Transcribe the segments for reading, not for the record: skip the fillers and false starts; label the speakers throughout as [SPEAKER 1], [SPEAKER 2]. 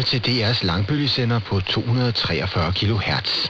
[SPEAKER 1] lytter til DR's langbølgesender på 243 kHz.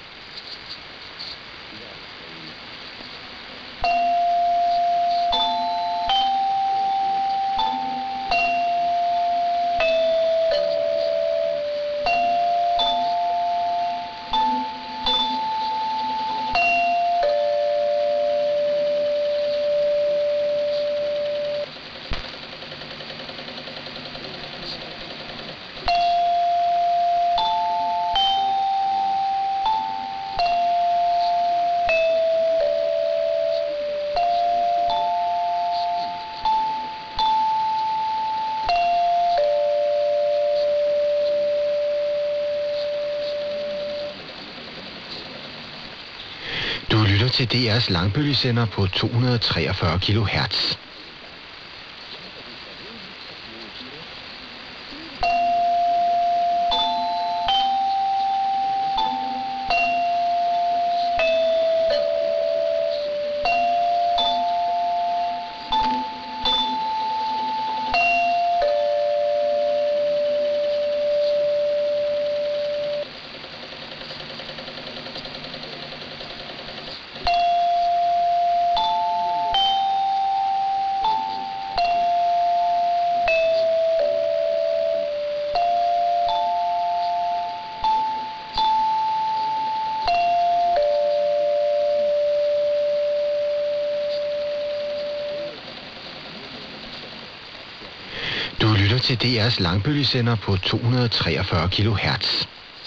[SPEAKER 1] Du lytter til DR's langbølgesender på 243 kHz. Du lytter til DR's langbølgesender på 243 kHz.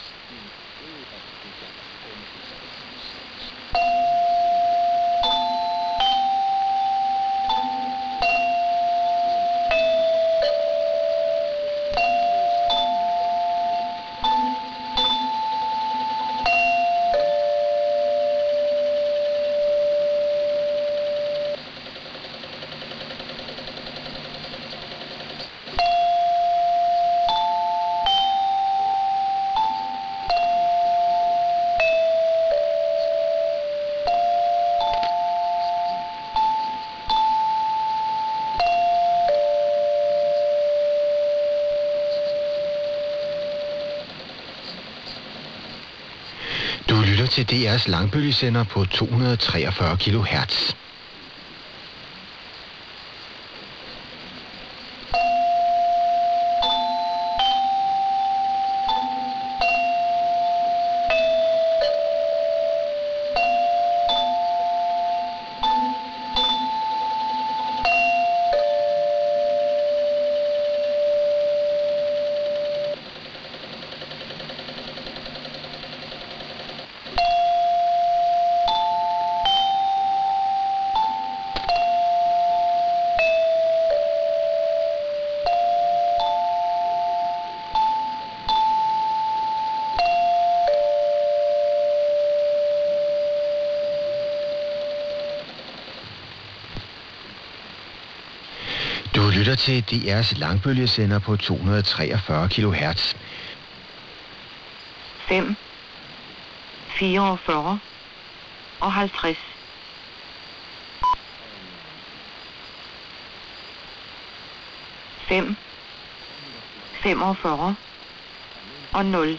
[SPEAKER 1] Du lytter til DR's langbølgesender på 243 kHz. Du lytter til DR's langbølgesender på 243 kHz.
[SPEAKER 2] 5, 44 og 50. 5, 45 og 0.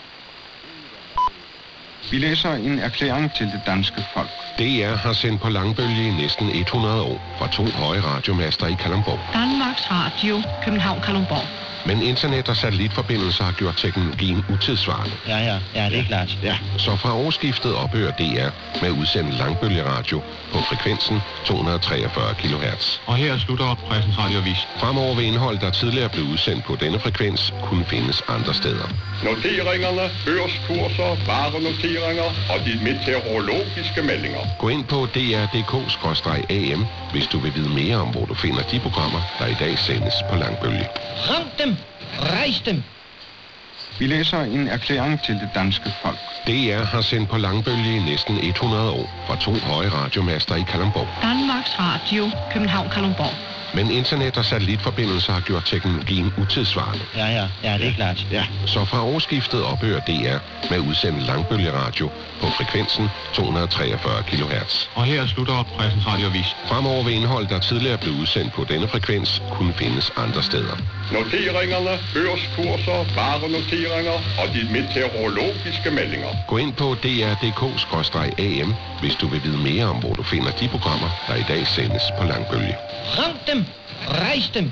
[SPEAKER 3] Vi læser en erklæring til det danske folk.
[SPEAKER 4] DR har sendt på langbølge i næsten 100 år fra 2 høje radiomaster i Kalundborg.
[SPEAKER 5] Danmarks Radio, København, Kalundborg.
[SPEAKER 4] Men internet- og satellitforbindelser har gjort teknologien utidsvarende.
[SPEAKER 6] Ja, det er klart.
[SPEAKER 4] Ja, så fra årsskiftet ophører DR med at udsende langbølgeradio på frekvensen 243 kHz.
[SPEAKER 7] Og her slutter Pressens Radioavis.
[SPEAKER 4] Fremover vil indhold, der tidligere blev udsendt på denne frekvens, kunne findes andre steder.
[SPEAKER 8] Noteringerne, børskurser, varenoteringer og de meteorologiske meldinger.
[SPEAKER 4] Gå ind på dr.dk/am, hvis du vil vide mere om, hvor du finder de programmer, der i dag sendes på langbølge.
[SPEAKER 6] Ram dem! Rejs dem!
[SPEAKER 3] Vi læser en erklæring til det danske folk.
[SPEAKER 4] DR har sendt på langbølge i næsten 100 år fra 2 høje radiomaster i Kalundborg.
[SPEAKER 5] Danmarks Radio, København, Kalundborg.
[SPEAKER 4] Men internet- og satellitforbindelser har gjort teknologien utidsvarende.
[SPEAKER 6] Ja, det er klart.
[SPEAKER 4] Ja, så fra årsskiftet ophører DR med at udsende langbølgeradio på frekvensen 243 kHz.
[SPEAKER 7] Og her slutter Pressens Radioavis.
[SPEAKER 4] Fremover vil indhold, der tidligere blev udsendt på denne frekvens, kunne findes andre steder.
[SPEAKER 8] Noteringerne, børskurser, varenoteringer og de meteorologiske meldinger.
[SPEAKER 4] Gå ind på dr.dk/am, hvis du vil vide mere om, hvor du finder de programmer, der i dag sendes på langbølge.
[SPEAKER 6] Rank dem! Rejs dem!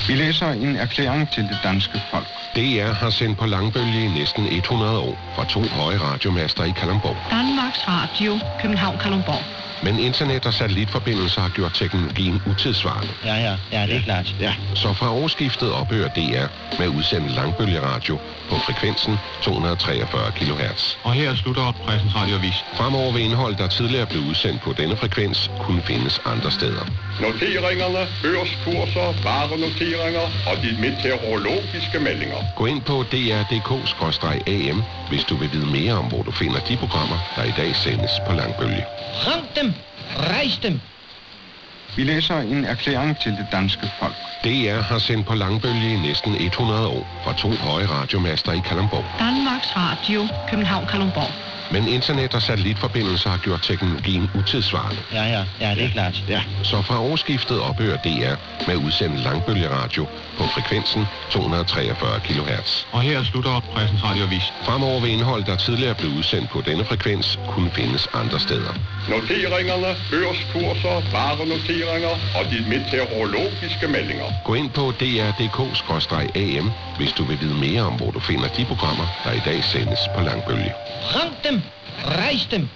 [SPEAKER 3] Vi læser en erklæring til det danske folk.
[SPEAKER 4] DR har sendt på langbølge i næsten 100 år fra 2 høje radiomaster i Kalundborg.
[SPEAKER 5] Danmarks Radio, København Kalundborg.
[SPEAKER 4] Men internet- og satellitforbindelser har gjort teknologien utidssvarende.
[SPEAKER 6] Ja, det er klart.
[SPEAKER 4] Ja. Så fra årsskiftet ophører DR med at udsende langbølgeradio på frekvensen 243 kHz.
[SPEAKER 7] Og her slutter Pressens Radioavis.
[SPEAKER 4] Fremover vil indhold, der tidligere blev udsendt på denne frekvens, kunne findes andre steder.
[SPEAKER 8] Noteringerne, børskurser, varenoteringer og de meteorologiske meldinger.
[SPEAKER 4] Gå ind på dr.dk/am, hvis du vil vide mere om, hvor du finder de programmer, der i dag sendes på langbølge.
[SPEAKER 6] Rank dem! Rejs dem!
[SPEAKER 3] Vi læser en erklæring til det danske folk.
[SPEAKER 4] DR har sendt på langbølge i næsten 100 år fra 2 høje radiomaster i Kalundborg.
[SPEAKER 5] Danmarks Radio, København Kalundborg.
[SPEAKER 4] Men internet- og satellitforbindelser har gjort teknologien utidssvarende.
[SPEAKER 6] Ja, det er klart.
[SPEAKER 4] Ja. Så fra årsskiftet ophører DR med at udsende langbølgeradio på frekvensen 243 kHz.
[SPEAKER 7] Og her slutter Pressens Radioavis.
[SPEAKER 4] Fremover vil indhold, der tidligere blev udsendt på denne frekvens, kunne findes andre steder.
[SPEAKER 8] Noteringerne, børskurser, varenoteringer og de meteorologiske meldinger.
[SPEAKER 4] Gå ind på dr.dk/am, hvis du vil vide mere om, hvor du finder de programmer, der i dag sendes på langbølge.
[SPEAKER 6] Rank dem! Rejs dem!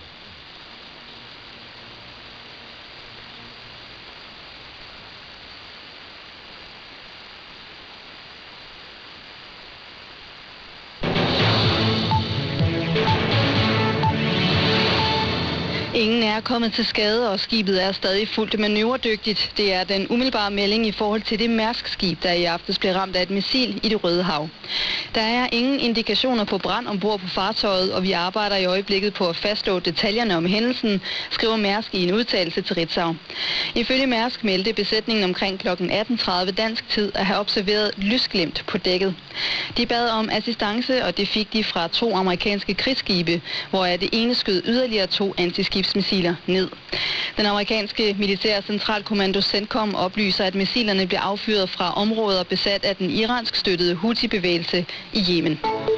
[SPEAKER 9] Ingen er kommet til skade, og skibet er stadig fuldt manøvredygtigt. Det er den umiddelbare melding i forhold til det Mærsk-skib, der i aftes blev ramt af et missil i det Røde Hav. Der er ingen indikationer på brand ombord på fartøjet, og vi arbejder i øjeblikket på at fastslå detaljerne om hændelsen, skriver Mærsk i en udtalelse til Ritzau. Ifølge Mærsk meldte besætningen omkring kl. 18:30 dansk tid at have observeret lysglimt på dækket. De bad om assistance, og det fik de fra 2 amerikanske krigsskibe, hvoraf det ene skød yderligere 2 antiskibsmissiler ned. Den amerikanske militære centralkommando CENTCOM oplyser, at missilerne blev affyret fra områder besat af den iransk støttede Houthi-bevægelse i Yemen.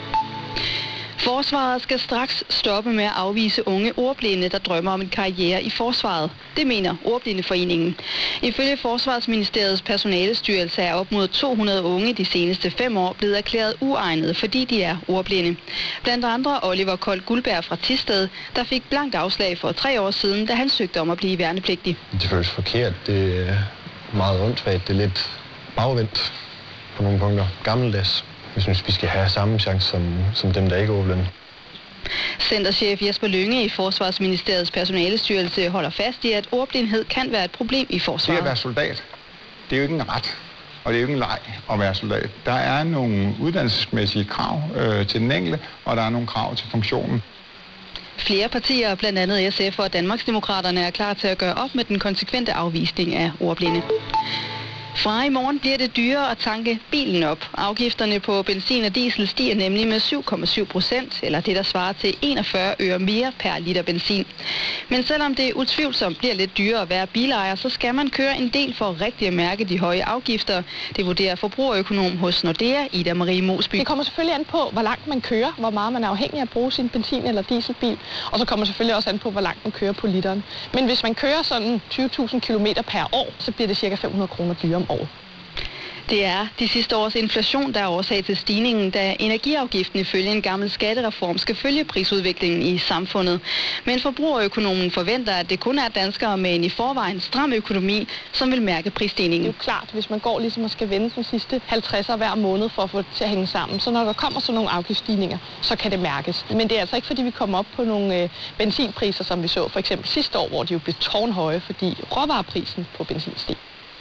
[SPEAKER 9] Forsvaret skal straks stoppe med at afvise unge ordblinde, der drømmer om en karriere i forsvaret. Det mener Ordblindeforeningen. Ifølge Forsvarsministeriets personalestyrelse er op mod 200 unge de seneste 5 år blevet erklæret uegnede, fordi de er ordblinde. Blandt andre Oliver Kold Guldberg fra Thisted, der fik blankt afslag for 3 år siden, da han søgte om at blive værnepligtig.
[SPEAKER 10] Det føles forkert. Det er meget åndssvagt. Det er lidt bagvendt på nogle punkter. Gammeldags. Jeg synes, vi skal have samme chance som dem, der ikke er ordblinde.
[SPEAKER 9] Centerchef Jesper Lynge i Forsvarsministeriets personalestyrelse holder fast i, at ordblindhed kan være et problem i forsvaret.
[SPEAKER 11] Det at være soldat, det er jo ikke en ret, og det er jo ikke en leg at være soldat. Der er nogle uddannelsesmæssige krav til den enkelte, og der er nogle krav til funktionen.
[SPEAKER 9] Flere partier, blandt andet SF og Danmarksdemokraterne, er klar til at gøre op med den konsekvente afvisning af ordblinde. Fra i morgen bliver det dyrere at tanke bilen op. Afgifterne på benzin og diesel stiger nemlig med 7,7%, eller det der svarer til 41 øre mere per liter benzin. Men selvom det utvivlsomt bliver lidt dyrere at være bilejer, så skal man køre en del for at rigtig mærke de høje afgifter. Det vurderer forbrugerøkonom hos Nordea, Ida Marie Mosby.
[SPEAKER 12] Det kommer selvfølgelig an på, hvor langt man kører, hvor meget man er afhængig af at bruge sin benzin- eller dieselbil. Og så kommer selvfølgelig også an på, hvor langt man kører på literen. Men hvis man kører sådan 20.000 km per år, så bliver det ca. 500 kroner dyrere om året.
[SPEAKER 9] Det er de sidste års inflation, der er årsag til stigningen, da energiafgiften ifølge en gammel skattereform skal følge prisudviklingen i samfundet. Men forbrugerøkonomen forventer, at det kun er danskere med en i forvejen stram økonomi, som vil mærke prisstigningen.
[SPEAKER 12] Det er jo klart, hvis man går ligesom og skal vende den sidste 50'er hver måned for at få det til at hænge sammen, så når der kommer sådan nogle afgiftsstigninger, så kan det mærkes. Men det er altså ikke, fordi vi kommer op på nogle benzinpriser, som vi så for eksempel sidste år, hvor de jo blev tårnhøje, fordi råvareprisen på benzin steg.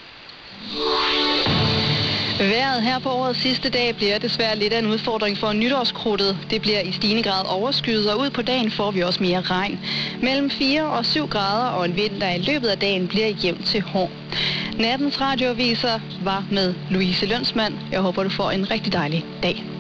[SPEAKER 9] Vejret her på årets sidste dag bliver desværre lidt af en udfordring for nytårskrudtet. Det bliver i stigende grad overskyet, og ud på dagen får vi også mere regn. Mellem 4 og 7 grader og en vind, der i løbet af dagen bliver jævnt til hård. Nattens radioaviser var med Louise Lønsmand. Jeg håber, du får en rigtig dejlig dag.